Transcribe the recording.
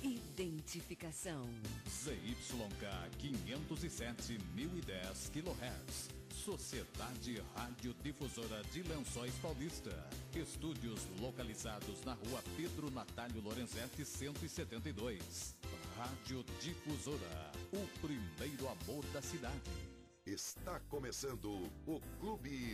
Identificação. ZYK 507, 1010 kHz. Sociedade Radiodifusora de Lençóis Paulista. Estúdios localizados na rua Pedro Natálio Lorenzetti, 172. Radiodifusora, o primeiro amor da cidade. Está começando o Clube